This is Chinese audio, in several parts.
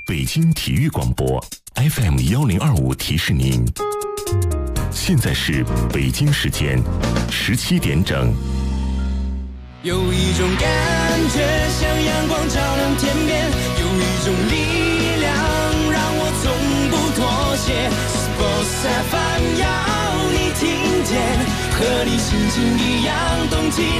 北京体育广播 FM1025提示您，现在是北京时间17点整。 有一种感觉像阳光照亮天边，有一种力量让我从不妥协。Sports FM 要你听见，和你心情一样动起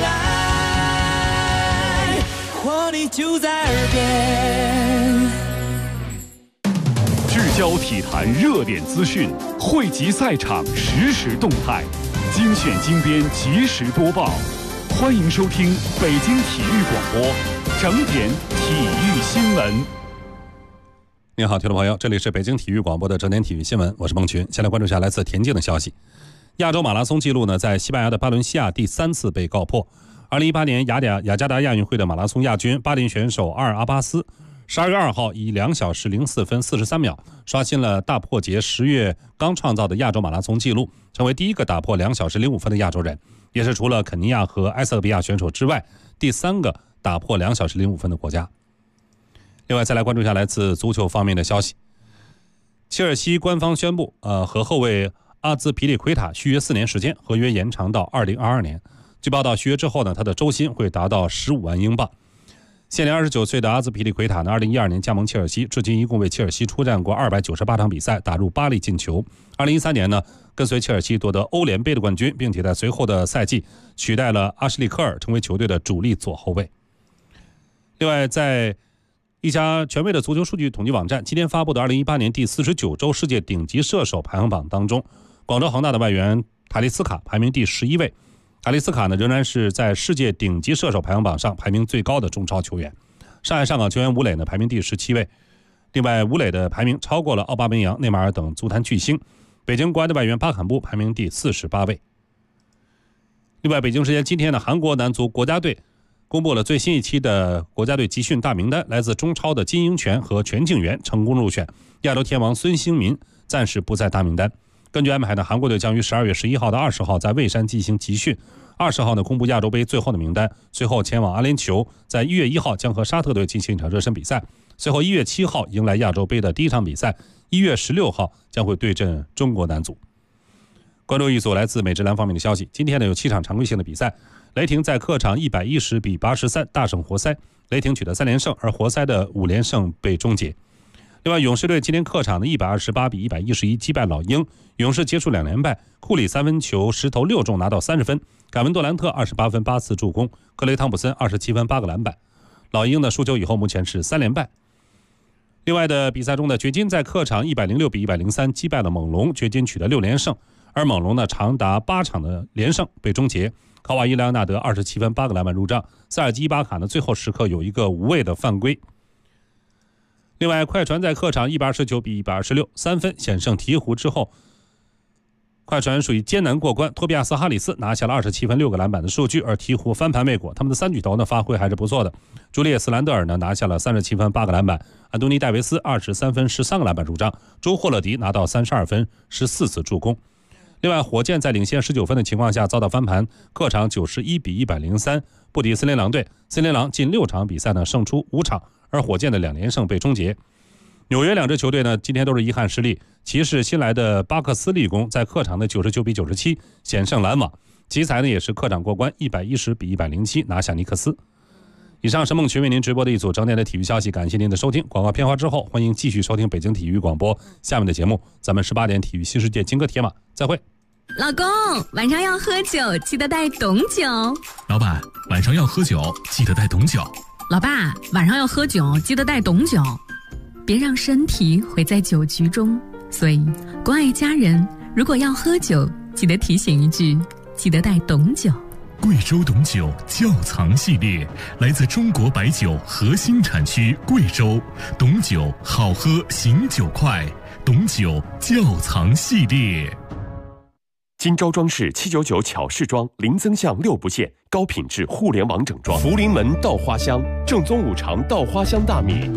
来，活力就在耳边。 聚焦体坛热点资讯，汇集赛场实时动态，精选精编及时播报。欢迎收听北京体育广播整点体育新闻。 您好，听众朋友，这里是北京体育广播的整点体育新闻，我是孟群。先来关注一下来自田径的消息。亚洲马拉松纪录呢，在西班牙的巴伦西亚第3次被告破。2018年雅加达亚运会的马拉松亚军巴林选手阿尔阿巴斯12月2号以2小时04分43秒刷新了大破节10月刚创造的亚洲马拉松纪录，成为第一个打破2小时05分的亚洲人，也是除了肯尼亚和埃塞俄比亚选手之外第3个打破2小时05分的国家。另外再来关注一下来自足球方面的消息。切尔西官方宣布和后卫阿兹皮利奎塔续约4年时间，合约延长到2022年。据报道，续约之后呢，他的周薪会达到15万英镑。现年29岁的阿兹皮利奎塔呢，2012年加盟切尔西，至今一共为切尔西出战过298场比赛，打入8粒进球。2013年呢，跟随切尔西夺得欧联杯的冠军，并且在随后的赛季取代了阿什利科尔，成为球队的主力左后卫。另外，在一家权威的足球数据统计网站今天发布的2018年第49周世界顶级射手排行榜当中，广州恒大的外援塔利斯卡排名第11位。塔利斯卡呢，仍然是在世界顶级射手排行榜上排名最高的中超球员。上海上港球员吴磊呢，排名第17位。另外，吴磊的排名超过了奥巴梅扬、内马尔等足坛巨星。北京国安的外援巴坎布排名第48位。另外，北京时间今天呢，韩国男足国家队公布了最新一期的国家队集训大名单，来自中超的金英权和全敬元成功入选，亚洲天王孙兴民暂时不在大名单。根据安排呢，韩国队将于12月11号到20号在蔚山进行集训，20号呢公布亚洲杯最后的名单，随后前往阿联酋，在1月1号将和沙特队进行一场热身比赛，随后1月7号迎来亚洲杯的第一场比赛，1月16号将会对阵中国男足。关注一组来自美职篮方面的消息，今天呢有7场常规性的比赛，雷霆在客场110比83大胜活塞，雷霆取得3连胜，而活塞的5连胜被终结。另外，勇士队今天客场的128比111击败老鹰，勇士结束2连败，库里3分球10投6中拿到30分，凯文杜兰特28分8次助攻，克雷汤普森27分8个篮板。老鹰的输球以后目前是3连败。另外的比赛中呢，掘金在客场106比103击败了猛龙，掘金取得6连胜，而猛龙呢长达8场的连胜被终结。卡瓦伊·莱昂纳德27分8个篮板入账，塞尔吉伊巴卡呢最后时刻有一个无谓的犯规。另外，快船在客场129比126 3分险胜鹈鹕之后，快船属于艰难过关，托比亚斯·哈里斯拿下了27分6个篮板的数据，而鹈鹕翻盘未果，他们的3巨头呢发挥还是不错的。朱利叶斯·兰德尔呢拿下了37分8个篮板，安东尼·戴维斯23分13个篮板入账，周霍勒迪拿到32分14次助攻。另外，火箭在领先19分的情况下遭到翻盘，客场91比103不敌森林狼队，森林狼近6场比赛呢胜出5场，而火箭的2连胜被终结。纽约2支球队呢今天都是遗憾失利，骑士新来的巴克斯利攻在客场的99比97险胜篮网，奇才呢也是客场过关110比107拿下尼克斯。以上是孟群为您直播的一组整点的体育消息，感谢您的收听。广告片花之后，欢迎继续收听北京体育广播下面的节目，咱们18点体育新世界金戈铁马再会。 老公，晚上要喝酒记得带董酒。 老板，晚上要喝酒记得带董酒。 老爸，晚上要喝酒记得带董酒，别让身体毁在酒局中。所以关爱家人，如果要喝酒记得提醒一句，记得带董酒。 贵州董酒窖藏系列，来自中国白酒核心产区贵州，董酒好喝醒酒快，董酒窖藏系列。 金招装饰799巧饰装，零增项6不限，高品质互联网整装。福临门稻花香，正宗五常稻花香大米。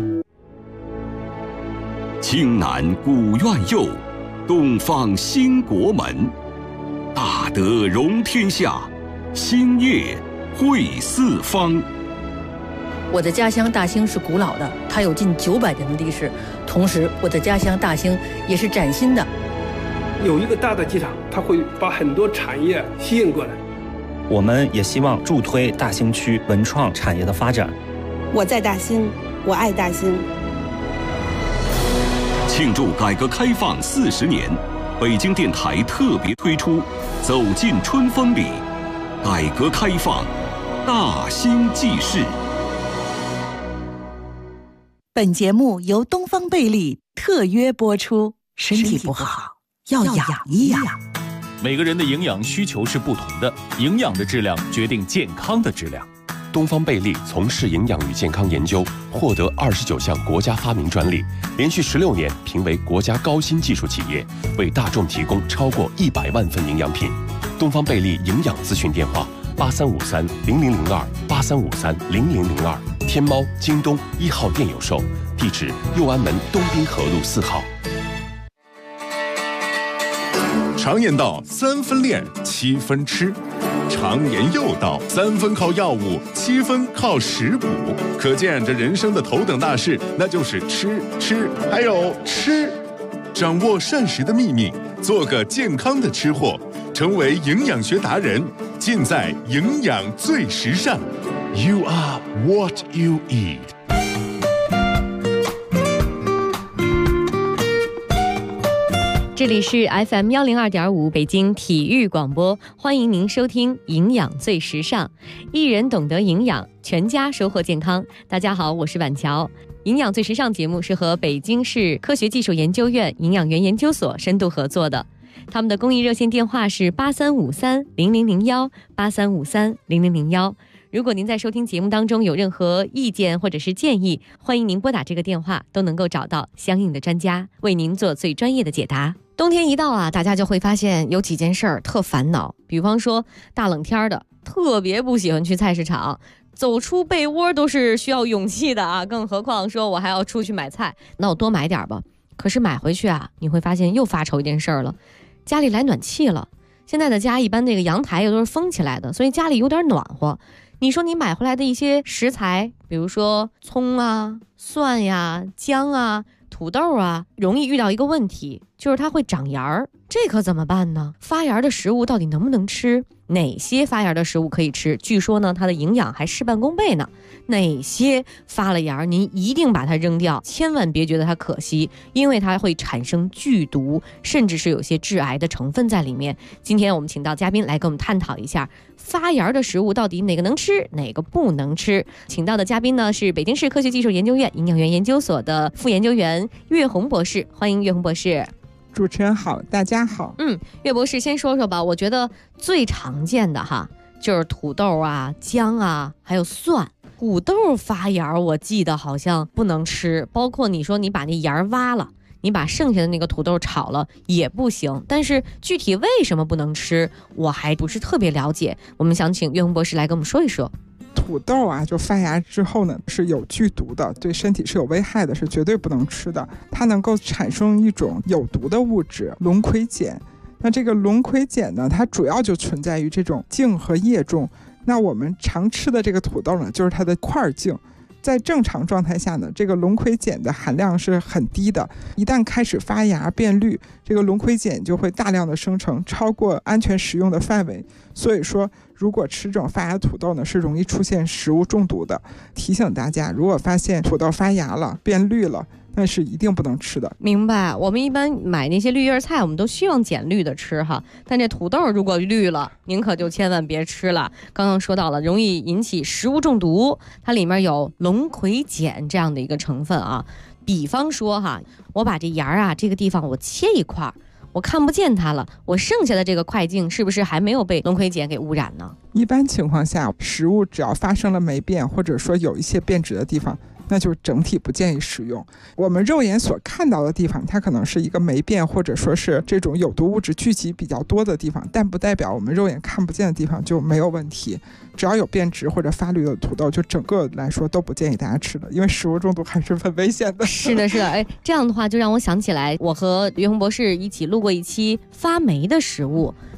青南古院右，东方兴国门。大德容天下，兴业汇四方。 我的家乡大兴是古老的，它有近900年的历史，同时我的家乡大兴也是崭新的。 有一个大的机场，它会把很多产业吸引过来。 我们也希望助推大兴区文创产业的发展。 我在大兴，我爱大兴。 庆祝改革开放40年，北京电台特别推出《走进春风里》，改革开放大兴记事。 本节目由东方贝利特约播出。身体不好要养一养。 每个人的营养需求是不同的，营养的质量决定健康的质量。 东方贝利从事营养与健康研究，获得29项国家发明专利，连续16年评为国家高新技术企业，为大众提供超过100万份营养品。东方贝利营养咨询电话8353-0002，8353-0002，天猫、京东1号店有售，地址右安门东滨河路4号。 常言道3分练7分吃，常言又道3分靠药物7分靠食补，可见这人生的头等大事那就是吃还有吃。掌握膳食的秘密，做个健康的吃货，成为营养学达人，尽在营养最时尚。 You are what you eat。 这里是 FM102.5 北京体育广播，欢迎您收听营养最时尚，一人懂得营养，全家收获健康。大家好，我是婉乔。营养最时尚节目是和北京市科学技术研究院营养园研究所深度合作的，他们的公益热线电话是8353-0001 8353-0001。如果您在收听节目当中有任何意见或者是建议，欢迎您拨打这个电话，都能够找到相应的专家为您做最专业的解答。冬天一到啊，大家就会发现有几件事儿特烦恼，比方说大冷天的特别不喜欢去菜市场，走出被窝都是需要勇气的啊，更何况说我还要出去买菜，那我多买点吧。可是买回去啊，你会发现又发愁一件事儿了，家里来暖气了。现在的家一般这个阳台又都是封起来的，所以家里有点暖和。你说你买回来的一些食材，比如说葱啊、蒜呀、姜啊、土豆啊，容易遇到一个问题，就是它会长芽儿，这可怎么办呢？发芽的食物到底能不能吃？哪些发芽的食物可以吃？据说呢，它的营养还事半功倍呢。哪些发了芽，您一定把它扔掉，千万别觉得它可惜，因为它会产生剧毒，甚至是有些致癌的成分在里面。今天我们请到嘉宾来跟我们探讨一下发芽的食物到底哪个能吃，哪个不能吃。请到的嘉宾呢是北京市科学技术研究院营养园研究所的副研究员岳红博士，欢迎岳红博士。 主持人好，大家好。 岳博士先说说吧，我觉得最常见的哈就是土豆啊、姜啊，还有蒜。土豆发芽我记得好像不能吃，包括你说你把那芽挖了，你把剩下的那个土豆炒了也不行，但是具体为什么不能吃我还不是特别了解，我们想请岳红博士来跟我们说一说。 土豆啊，就发芽之后呢，是有剧毒的，对身体是有危害的，是绝对不能吃的。它能够产生一种有毒的物质龙葵碱。那这个龙葵碱呢，它主要就存在于这种茎和叶中。那我们常吃的这个土豆呢，就是它的块茎。在正常状态下呢，这个龙葵碱的含量是很低的，一旦开始发芽变绿，这个龙葵碱就会大量的生成，超过安全食用的范围。所以说如果吃这种发芽土豆呢，是容易出现食物中毒的。提醒大家，如果发现土豆发芽了变绿了，那是一定不能吃的。 明白。我们一般买那些绿叶菜，我们都希望捡绿的吃哈，但这土豆如果绿了，您可就千万别吃了。刚刚说到了容易引起食物中毒，它里面有龙葵碱这样的一个成分啊。比方说哈，我把这芽啊这个地方我切一块，我看不见它了，我剩下的这个块茎是不是还没有被龙葵碱给污染呢？ 一般情况下，食物只要发生了霉变，或者说有一些变质的地方，那就是整体不建议食用。我们肉眼所看到的地方，它可能是一个霉变，或者说是这种有毒物质聚集比较多的地方，但不代表我们肉眼看不见的地方就没有问题。只要有变质或者发绿的土豆，就整个来说都不建议大家吃的，因为食物中毒还是很危险的。 是的，是的。哎，这样的话就让我想起来，我和岳红博士一起录过一期发霉的食物。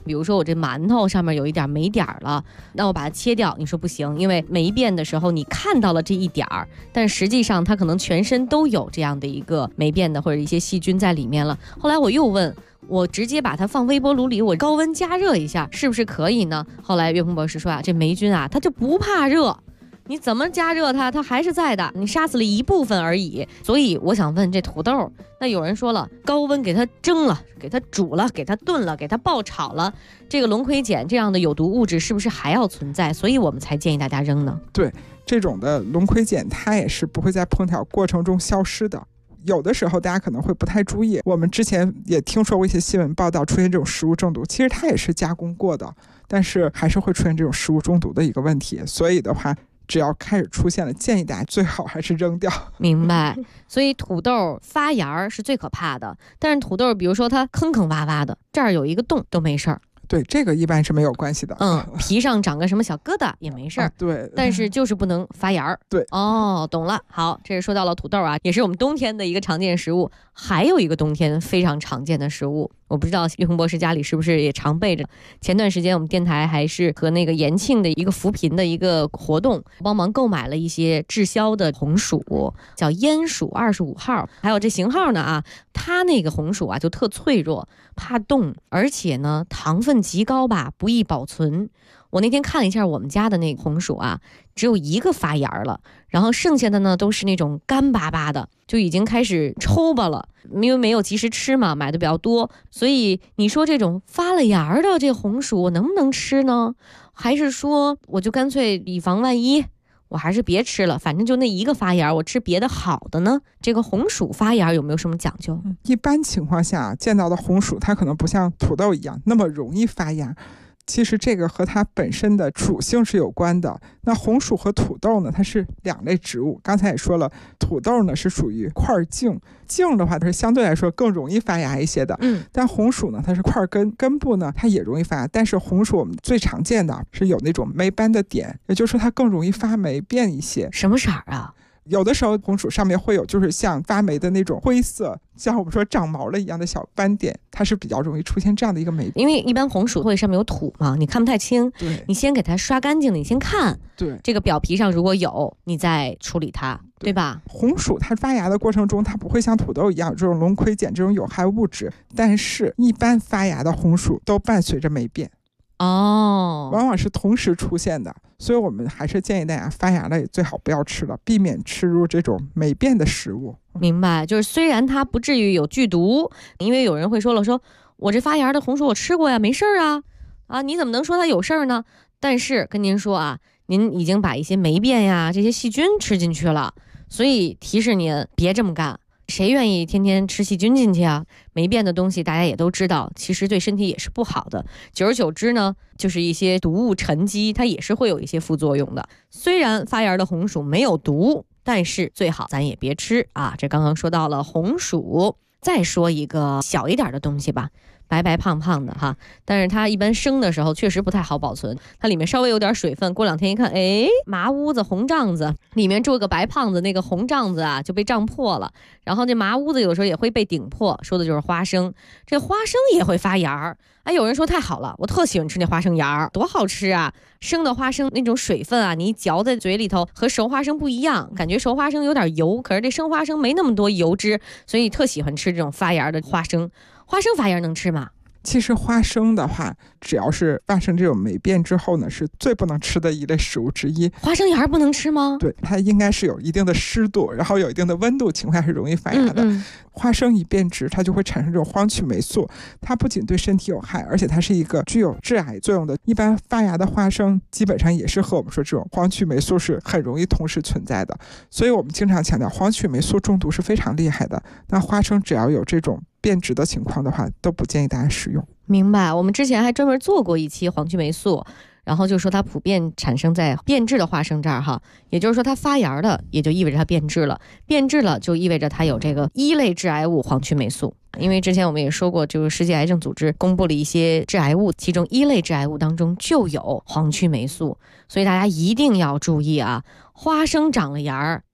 比如说我这馒头上面有一点霉点了，那我把它切掉，你说不行，因为霉变的时候你看到了这一点儿，但实际上它可能全身都有这样的一个霉变的或者一些细菌在里面了。后来我又问，我直接把它放微波炉里，我高温加热一下，是不是可以呢？后来岳鹏博士说啊，这霉菌啊，它就不怕热，你怎么加热它，它还是在的，你杀死了一部分而已。所以我想问，这土豆，那有人说了，高温给它蒸了，给它煮了，给它炖了，给它爆炒了，这个龙葵碱这样的有毒物质是不是还要存在？所以我们才建议大家扔呢？ 对，这种的龙葵碱它也是不会在烹调过程中消失的。有的时候大家可能会不太注意，我们之前也听说过一些新闻报道出现这种食物中毒，其实它也是加工过的，但是还是会出现这种食物中毒的一个问题。所以的话，只要开始出现了，建议大家最好还是扔掉。 明白。所以土豆发芽是最可怕的，但是土豆比如说它坑坑洼洼的，这儿有一个洞都没事儿。 对，这个一般是没有关系的。 皮上长个什么小疙瘩也没事儿。 对， 但是就是不能发芽。 对， 懂了。好，这是说到了土豆啊，也是我们冬天的一个常见食物。还有一个冬天非常常见的食物，我不知道岳鹏博士家里是不是也常备着。前段时间我们电台还是和那个延庆的一个扶贫的一个活动，帮忙购买了一些滞销的红薯，叫烟薯25号，还有这型号呢啊，它那个红薯啊就特脆弱，怕冻，而且呢糖分极高吧，不易保存。我那天看了一下我们家的那个红薯啊，只有一个发芽了，然后剩下的呢都是那种干巴巴的，就已经开始抽巴了。因为没有及时吃嘛，买的比较多，所以你说这种发了芽的这红薯能不能吃呢？还是说我就干脆以防万一，我还是别吃了，反正就那一个发芽，我吃别的好的呢？这个红薯发芽有没有什么讲究？ 一般情况下见到的红薯，它可能不像土豆一样那么容易发芽。其实这个和它本身的属性是有关的。那红薯和土豆呢，它是两类植物。刚才也说了，土豆呢是属于块茎，茎的话它是相对来说更容易发芽一些的。但红薯呢，它是块根，根部呢它也容易发芽。但是红薯我们最常见的是有那种霉斑的点，也就是说它更容易发霉变一些。 什么色啊？ 有的时候红薯上面会有就是像发霉的那种灰色，像我们说长毛了一样的小斑点，它是比较容易出现这样的一个霉变。 因为一般红薯会上面有土嘛，你看不太清。 对， 你先给它刷干净，你先看。 对， 这个表皮上如果有，你再处理它，对吧？ 红薯它发芽的过程中，它不会像土豆一样有这种龙葵碱这种有害物质，但是一般发芽的红薯都伴随着霉变。往往是同时出现的，所以我们还是建议大家发芽了也最好不要吃了，避免吃入这种霉变的食物。 明白，就是虽然它不至于有剧毒，因为有人会说了，说我这发芽的红薯我吃过呀，没事啊，你怎么能说它有事儿呢？但是跟您说啊，您已经把一些霉变呀这些细菌吃进去了，所以提示您别这么干。谁愿意天天吃细菌进去啊？霉变的东西大家也都知道，其实对身体也是不好的。久而久之呢，就是一些毒物沉积，它也是会有一些副作用的。虽然发芽的红薯没有毒，但是最好咱也别吃啊。这刚刚说到了红薯，再说一个小一点的东西吧。白白胖胖的哈，但是它一般生的时候确实不太好保存，它里面稍微有点水分，过两天一看，麻屋子红胀子，里面住个白胖子，那个红胀子啊就被胀破了，然后这麻屋子有时候也会被顶破，说的就是花生。这花生也会发芽，有人说太好了，我特喜欢吃那花生芽，多好吃啊！生的花生那种水分啊，你一嚼在嘴里头和熟花生不一样，感觉熟花生有点油，可是这生花生没那么多油脂，所以特喜欢吃这种发芽的花生。花生发芽能吃吗？ 其实花生的话，只要是发生这种霉变之后呢，是最不能吃的一类食物之一。 花生芽不能吃吗？ 对，它应该是有一定的湿度，然后有一定的温度情况下是容易发芽的。花生一变质，它就会产生这种黄曲霉素，它不仅对身体有害，而且它是一个具有致癌作用的。一般发芽的花生基本上也是和我们说这种黄曲霉素是很容易同时存在的，所以我们经常强调黄曲霉素中毒是非常厉害的。那花生只要有这种变质的情况的话，都不建议大家食用。 明白，我们之前还专门做过一期黄曲霉素，然后就说它普遍产生在变质的花生这儿哈，也就是说它发芽的，也就意味着它变质了，变质了就意味着它有这个一类致癌物黄曲霉素。因为之前我们也说过，就是世界癌症组织公布了一些致癌物，其中一类致癌物当中就有黄曲霉素，所以大家一定要注意啊！花生长了芽，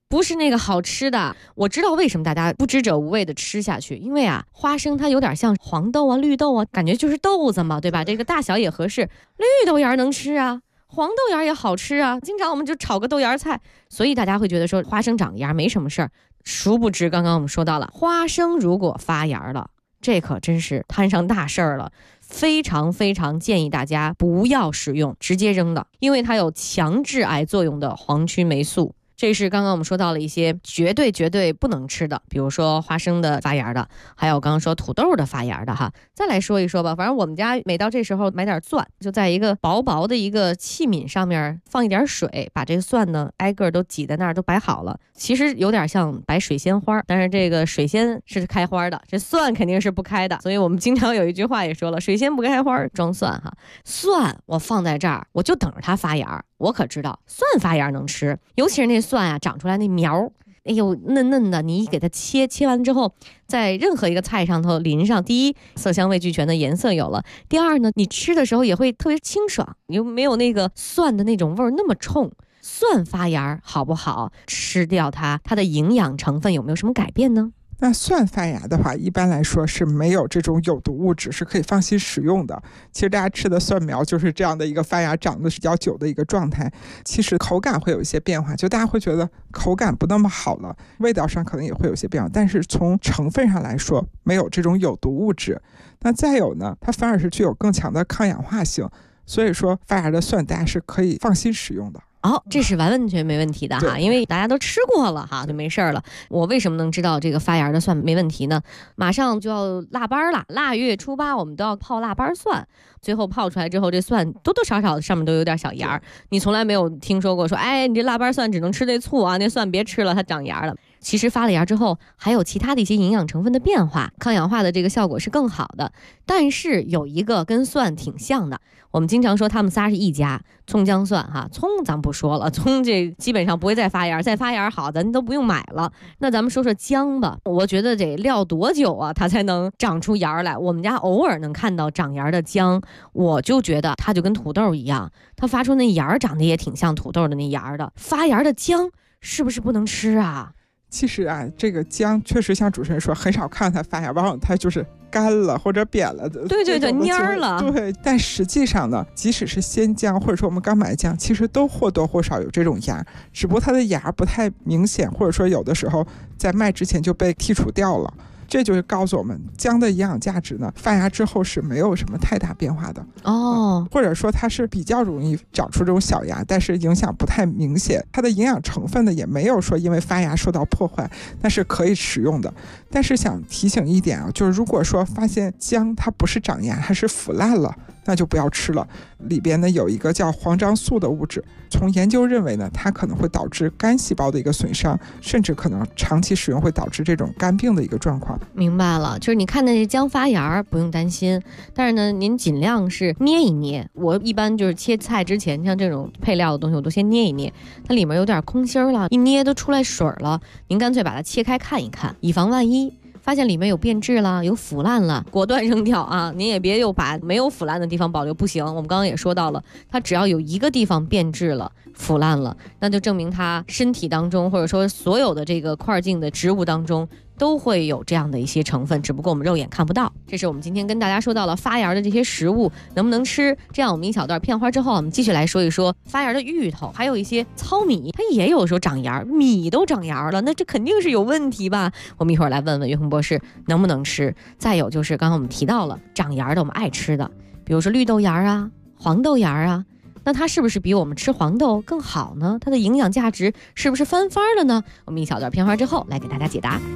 不是那个好吃的。我知道为什么大家不知者无畏的吃下去，因为啊，花生它有点像黄豆啊、绿豆啊，感觉就是豆子嘛，对吧？这个大小也合适。绿豆芽能吃啊，黄豆芽也好吃啊，经常我们就炒个豆芽菜，所以大家会觉得说花生长芽没什么事儿。殊不知，刚刚我们说到了，花生如果发芽了，这可真是摊上大事儿了。非常非常建议大家不要使用，直接扔的，因为它有强致癌作用的黄曲霉素。这是刚刚我们说到了一些绝对不能吃的，比如说花生的发芽的，还有刚刚说土豆的发芽的哈。再来说一说吧，反正我们家每到这时候买点蒜，就在一个薄薄的一个器皿上面放一点水，把这个蒜呢挨个都挤在那儿，都摆好了。其实有点像摆水仙花，但是这个水仙是开花的，这蒜肯定是不开的，所以我们经常有一句话也说了，水仙不开花装蒜哈。蒜我放在这儿，我就等着它发芽。我可知道蒜发芽能吃，尤其是那蒜啊长出来那苗，哎呦嫩嫩的，你一给它切完之后，在任何一个菜上头淋上，第一色香味俱全的颜色有了，第二呢，你吃的时候也会特别清爽，又没有那个蒜的那种味儿那么冲。蒜发芽好不好？吃掉它的营养成分有没有什么改变呢？ 那蒜发芽的话，一般来说是没有这种有毒物质，是可以放心食用的。其实大家吃的蒜苗就是这样的一个发芽长得比较久的一个状态，其实口感会有一些变化，就大家会觉得口感不那么好了，味道上可能也会有些变化，但是从成分上来说没有这种有毒物质。那再有呢，它反而是具有更强的抗氧化性，所以说发芽的蒜大家是可以放心食用的。 这是完全没问题的哈，因为大家都吃过了哈，就没事了。我为什么能知道这个发芽的蒜没问题呢？马上就要腊八了，腊月初8我们都要泡腊八蒜，最后泡出来之后，这蒜多多少少上面都有点小芽，你从来没有听说过说，哎，你这腊八蒜只能吃那醋啊，那蒜别吃了，它长芽了。其实发了芽之后，还有其他的一些营养成分的变化，抗氧化的这个效果是更好的。但是有一个跟蒜挺像的，我们经常说他们仨是一家，葱姜蒜哈。葱咱不说了，葱这基本上不会再发芽，再发芽好咱都不用买了。那咱们说说姜吧，我觉得得撂多久啊，它才能长出芽来？我们家偶尔能看到长芽的姜，我就觉得它就跟土豆一样，它发出那芽长得也挺像土豆的那芽的。发芽的姜是不是不能吃啊？ 其实啊，这个姜确实像主持人说，很少看它发芽，往往它就是干了或者扁了的， 对，蔫了。 对，但实际上呢，即使是鲜姜或者说我们刚买的姜，其实都或多或少有这种芽，只不过它的芽不太明显，或者说有的时候在卖之前就被剔除掉了。这就是告诉我们，姜的营养价值呢，发芽之后是没有什么太大变化的或者说它是比较容易长出这种小芽，但是影响不太明显，它的营养成分呢也没有说因为发芽受到破坏，那是可以食用的。但是想提醒一点啊，就是如果说发现姜它不是长芽，它是腐烂了，那就不要吃了。里边呢有一个叫黄樟素的物质，从研究认为呢，它可能会导致肝细胞的一个损伤，甚至可能长期使用会导致这种肝病的一个状况。 明白了，就是你看那姜发芽不用担心，但是呢，您尽量是捏一捏。我一般就是切菜之前，像这种配料的东西，我都先捏一捏，它里面有点空心了，一捏都出来水了，您干脆把它切开看一看，以防万一。发现里面有变质了，有腐烂了，果断扔掉啊！您也别又把没有腐烂的地方保留，不行。我们刚刚也说到了，它只要有一个地方变质了、腐烂了，那就证明它身体当中，或者说所有的这个块茎的植物当中都会有这样的一些成分，只不过我们肉眼看不到。这是我们今天跟大家说到了发芽的这些食物能不能吃。这样我们一小段片花之后，我们继续来说一说发芽的芋头，还有一些糙米，它也有时候长芽，米都长芽了，那这肯定是有问题吧？我们一会儿来问问岳红博士能不能吃。再有就是刚刚我们提到了长芽的我们爱吃的，比如说绿豆芽啊、黄豆芽啊，那它是不是比我们吃黄豆更好呢？它的营养价值是不是翻番了呢？我们一小段片花之后来给大家解答。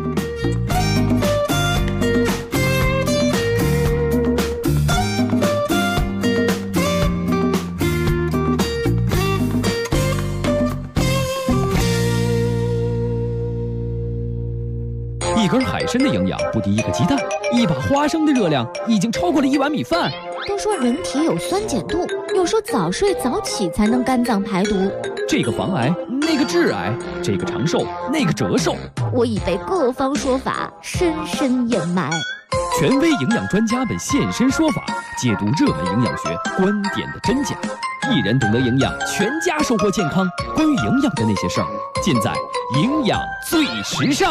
一根海参的营养不敌一个鸡蛋，一把花生的热量已经超过了1碗米饭。 都说人体有酸碱度，有说早睡早起才能肝脏排毒， 这个防癌，那个致癌，这个长寿，那个折寿。 我已被各方说法深深掩埋。 权威营养专家们现身说法，解读热门营养学观点的真假。 一人懂得营养，全家收获健康。关于营养的那些事儿，尽在营养最时尚。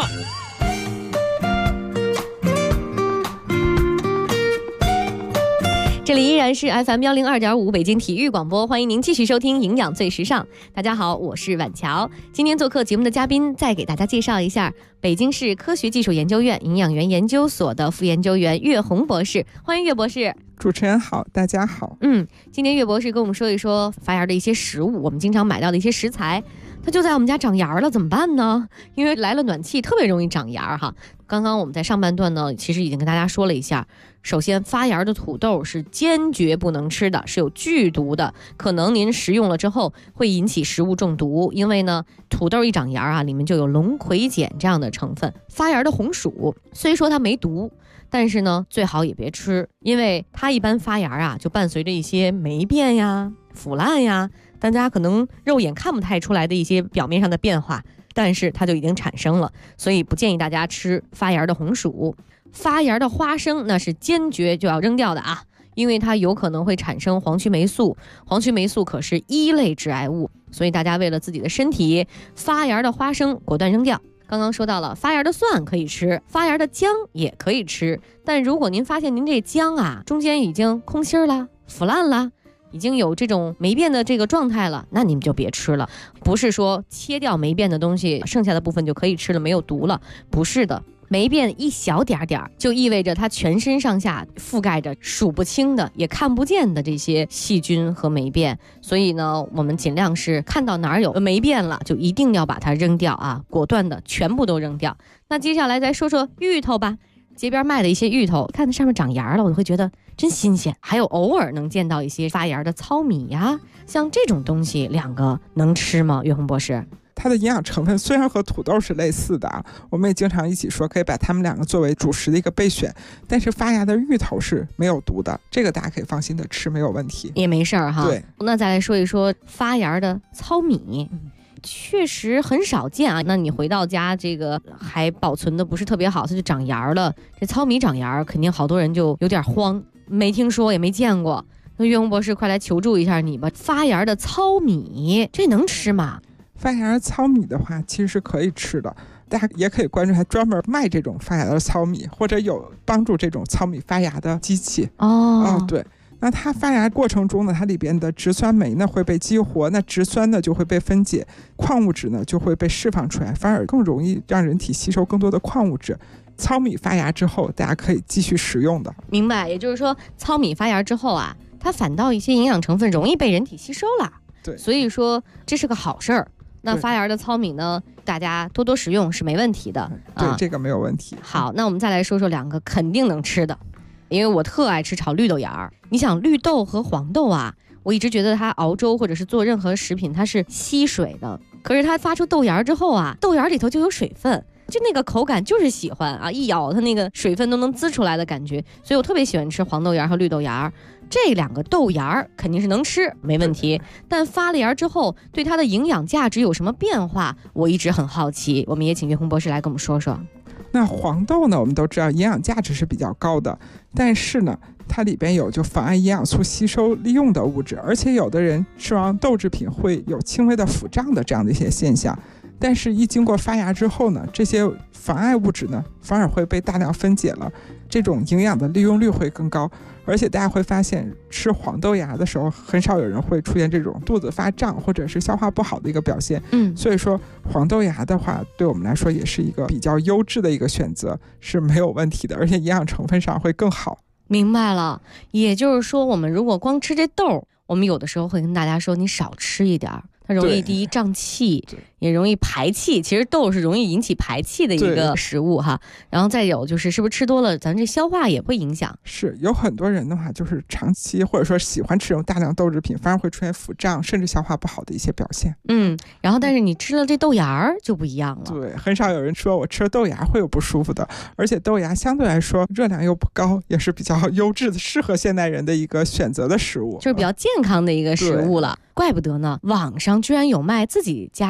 这里依然是 FM102.5 北京体育广播，欢迎您继续收听营养最时尚。大家好，我是婉乔。今天做客节目的嘉宾，再给大家介绍一下北京市科学技术研究院营养园研究所的副研究员岳红博士，欢迎岳博士。 主持人好，大家好。 今天岳博士跟我们说一说发芽的一些食物，我们经常买到的一些食材，它就在我们家长芽了，怎么办呢？因为来了暖气，特别容易长芽哈。刚刚我们在上半段呢，其实已经跟大家说了一下。首先，发芽的土豆是坚决不能吃的，是有剧毒的，可能您食用了之后会引起食物中毒。因为呢，土豆一长芽啊，里面就有龙葵碱这样的成分。发芽的红薯虽说它没毒，但是呢，最好也别吃，因为它一般发芽啊，就伴随着一些霉变呀、腐烂呀，大家可能肉眼看不太出来的一些表面上的变化，但是它就已经产生了，所以不建议大家吃发芽的红薯。发芽的花生那是坚决就要扔掉的啊，因为它有可能会产生黄曲霉素，黄曲霉素可是一类致癌物，所以大家为了自己的身体，发芽的花生果断扔掉。刚刚说到了发芽的蒜可以吃，发芽的姜也可以吃，但如果您发现您这姜啊中间已经空心了、腐烂了，已经有这种霉变的这个状态了，那你们就别吃了。不是说切掉霉变的东西，剩下的部分就可以吃了，没有毒了，不是的。霉变一小点点就意味着它全身上下覆盖着数不清的也看不见的这些细菌和霉变，所以呢，我们尽量是看到哪儿有霉变了就一定要把它扔掉啊，果断的全部都扔掉。那接下来再说说芋头吧，街边卖的一些芋头，看它上面长芽了，我就会觉得真新鲜。还有偶尔能见到一些发芽的糙米呀，像这种东西，两个能吃吗？岳红博士？ 它的营养成分虽然和土豆是类似的，我们也经常一起说可以把它们两个作为主食的一个备选，但是发芽的芋头是没有毒的，这个大家可以放心的吃，没有问题， 也没事儿哈。 对， 那再来说一说发芽的糙米，确实很少见啊。那你回到家，这个还保存的不是特别好，它就长芽了。这糙米长芽，肯定好多人就有点慌，没听说也没见过。那岳红博士，快来求助一下你吧！发芽的糙米，这能吃吗？ 发芽糙米的话其实是可以吃的，大家也可以关注它专门卖这种发芽的糙米，或者有帮助这种糙米发芽的机器。对，那它发芽过程中呢，它里边的植酸酶呢会被激活，那植酸呢就会被分解，矿物质呢就会被释放出来，反而更容易让人体吸收更多的矿物质。糙米发芽之后大家可以继续食用的。 明白，也就是说糙米发芽之后啊，它反倒一些营养成分容易被人体吸收了。 对， 所以说这是个好事儿。那发芽的糙米呢，大家多多食用是没问题的。 对，这个没有问题。 好，那我们再来说说两个肯定能吃的，因为我特爱吃炒绿豆芽。你想绿豆和黄豆啊，我一直觉得它熬粥或者是做任何食品它是吸水的，可是它发出豆芽之后啊，豆芽里头就有水分，就那个口感就是喜欢啊，一咬它那个水分都能滋出来的感觉，所以我特别喜欢吃黄豆芽和绿豆芽。这两个豆芽肯定是能吃，没问题。但发了芽之后，对它的营养价值有什么变化？我一直很好奇。我们也请岳红博士来跟我们说说。 那黄豆呢，我们都知道营养价值是比较高的，但是呢，它里边有就妨碍营养素吸收利用的物质，而且有的人吃完豆制品会有轻微的腹胀的这样的一些现象。但是一经过发芽之后呢，这些妨碍物质呢反而会被大量分解了，这种营养的利用率会更高。而且大家会发现吃黄豆芽的时候很少有人会出现这种肚子发胀或者是消化不好的一个表现。所以说黄豆芽的话对我们来说也是一个比较优质的一个选择，是没有问题的，而且营养成分上会更好。 明白了，也就是说我们如果光吃这豆，我们有的时候会跟大家说你少吃一点，它容易第一胀气，也容易排气。其实豆是容易引起排气的一个食物哈。然后再有就是是不是吃多了咱这消化也会影响。 是有很多人的话就是长期或者说喜欢吃这种大量豆制品，反而会出现腹胀甚至消化不好的一些表现。 然后但是你吃了这豆芽就不一样了。 对，很少有人说我吃了豆芽会有不舒服的，而且豆芽相对来说热量又不高，也是比较优质的适合现代人的一个选择的食物， 就是比较健康的一个食物了。怪不得呢，网上居然有卖自己家可以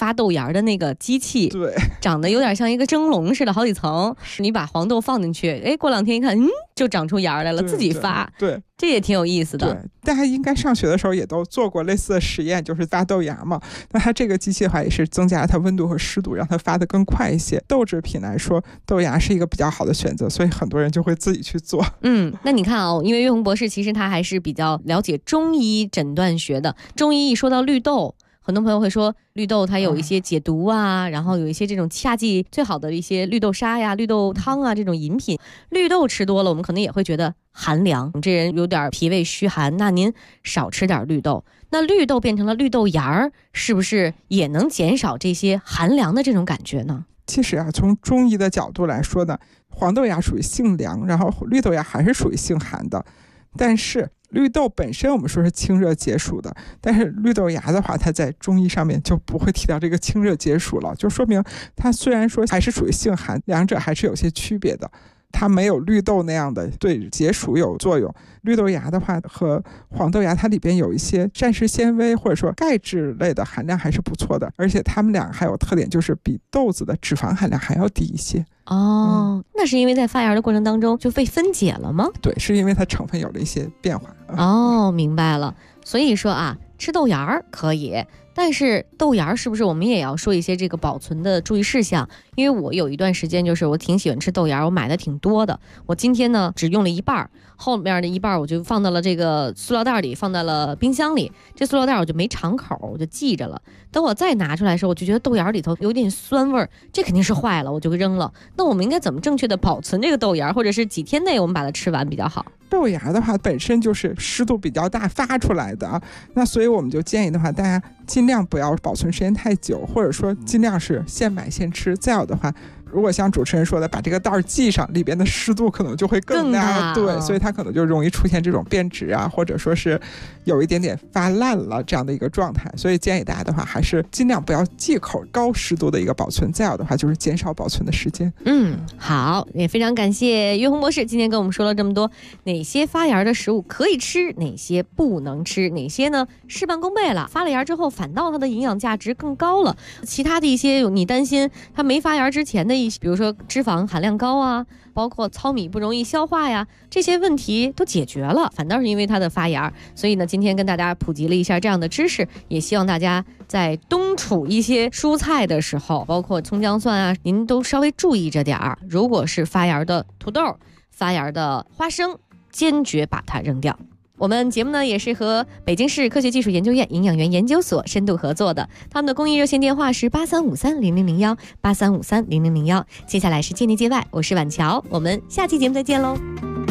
发豆芽的那个机器， 对， 长得有点像一个蒸笼似的，好几层。你把黄豆放进去，哎，过2天一看，就长出芽来了，自己发。 对， 这也挺有意思的。 对，大家应该上学的时候也都做过类似的实验，就是发豆芽嘛。那它这个机器的话，也是增加了它温度和湿度，让它发得更快一些。豆制品来说，豆芽是一个比较好的选择，所以很多人就会自己去做。 那你看啊，因为岳红博士其实他还是比较了解中医诊断学的。中医一说到绿豆，很多朋友会说绿豆它有一些解毒啊，然后有一些这种夏季最好的一些绿豆沙呀、绿豆汤啊这种饮品。绿豆吃多了，我们可能也会觉得寒凉，这人有点脾胃虚寒，那您少吃点绿豆。那绿豆变成了绿豆芽儿，是不是也能减少这些寒凉的这种感觉呢？ 其实啊，从中医的角度来说呢，黄豆芽属于性凉，然后绿豆芽还是属于性寒的。但是绿豆本身我们说是清热解暑的，但是绿豆芽的话，它在中医上面就不会提到这个清热解暑了，就说明它虽然说还是属于性寒，两者还是有些区别的。它没有绿豆那样的对解暑有作用。绿豆芽的话和黄豆芽，它里边有一些膳食纤维或者说钙质类的含量还是不错的，而且它们俩还有特点，就是比豆子的脂肪含量还要低一些。 那是因为在发芽的过程当中就被分解了吗？ 对，是因为它成分有了一些变化。 明白了。所以说啊，吃豆芽可以，但是豆芽是不是我们也要说一些这个保存的注意事项？因为我有一段时间就是我挺喜欢吃豆芽，我买的挺多的。我今天呢只用了一半，后面的一半我就放到了这个塑料袋里，放在了冰箱里。这塑料袋我就没敞口，我就记着了。等我再拿出来的时候，我就觉得豆芽里头有点酸味儿，这肯定是坏了，我就扔了。那我们应该怎么正确的保存这个豆芽，或者是几天内我们把它吃完比较好？ 豆芽的话本身就是湿度比较大发出来的啊，那所以我们就建议的话，大家尽量不要保存时间太久，或者说尽量是现买现吃。再有的话，如果像主持人说的把这个袋系上，里边的湿度可能就会更大，对，所以它可能就容易出现这种变质啊，或者说是有一点点发烂了这样的一个状态。所以建议大家的话，还是尽量不要忌口高湿度的一个保存。再有的话就是减少保存的时间。 好，也非常感谢岳红博士今天跟我们说了这么多，哪些发芽的食物可以吃，哪些不能吃，哪些呢事半功倍了，发了芽之后反倒它的营养价值更高了。其他的一些你担心它没发芽之前的比如说脂肪含量高啊，包括糙米不容易消化呀，这些问题都解决了，反倒是因为它的发芽。所以呢，今天跟大家普及了一下这样的知识，也希望大家在冬储一些蔬菜的时候，包括葱姜蒜啊，您都稍微注意着点儿。如果是发芽的土豆、发芽的花生，坚决把它扔掉。我们节目呢也是和北京市科学技术研究院营养员研究所深度合作的，他们的公益热线电话是83530001 83530001。接下来是界内界外，我是婉乔，我们下期节目再见喽。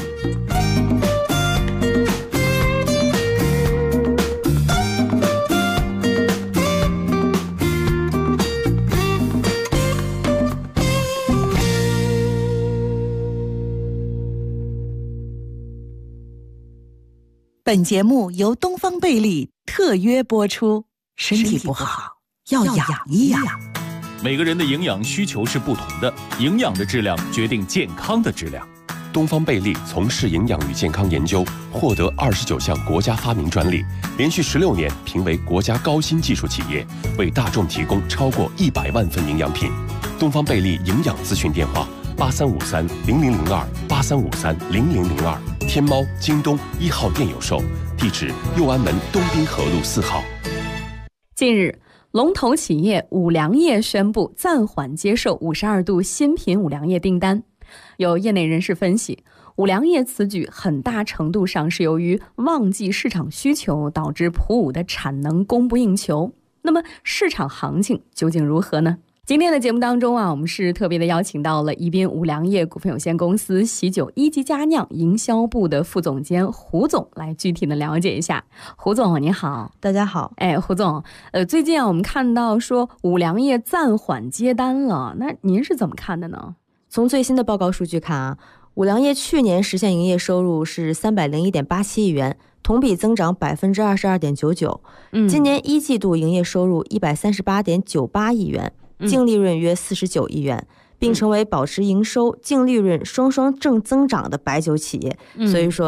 本节目由东方贝利特约播出，身体不好要养一养。 每个人的营养需求是不同的，营养的质量决定健康的质量。 东方贝利从事营养与健康研究，获得29项国家发明专利，连续16年评为国家高新技术企业，为大众提供超过100万份营养品。东方贝利营养咨询电话：83530002 83530002。天猫、京东1号店有售，地址右安门东滨河路4号。 近日，龙头企业五粮液宣布暂缓接受52度新品五粮液订单。有业内人士分析，五粮液此举很大程度上是由于旺季市场需求导致普五的产能供不应求。那么市场行情究竟如何呢？今天的节目当中我们是特别的邀请到了宜宾五粮液股份有限公司喜酒一级佳酿营销部的副总监胡总来具体的了解一下。胡总您好。 大家好。 胡总，最近我们看到说五粮液暂缓接单了，那您是怎么看的呢？ 从最新的报告数据看五粮液去年实现营业收入是301.87亿元，同比增长22.99%。今年一季度营业收入138.98亿元，净利润约49亿元，并成为保持营收、净利润双双正增长的白酒企业。所以说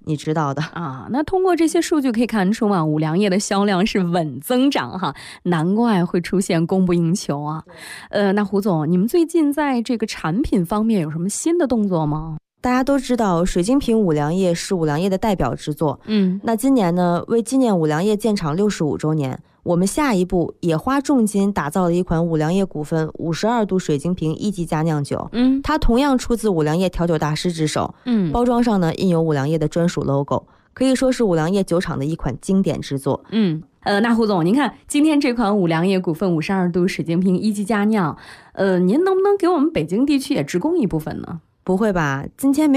你知道的啊。那通过这些数据可以看出嘛，五粮液的销量是稳增长哈，难怪会出现供不应求啊。那胡总，你们最近在这个产品方面有什么新的动作吗？ 大家都知道水晶瓶五粮液是五粮液的代表之作，那今年呢，为纪念五粮液建厂65周年，我们下一步也花重金打造了一款五粮液股份52度水晶瓶一级佳酿酒，它同样出自五粮液调酒大师之手，包装上呢印有五粮液的专属 logo， 可以说是五粮液酒厂的一款经典之作。 那胡总，您看今天这款五粮液股份52度水晶瓶一级佳酿，您能不能给我们北京地区也直供一部分呢？ 不会吧，今天没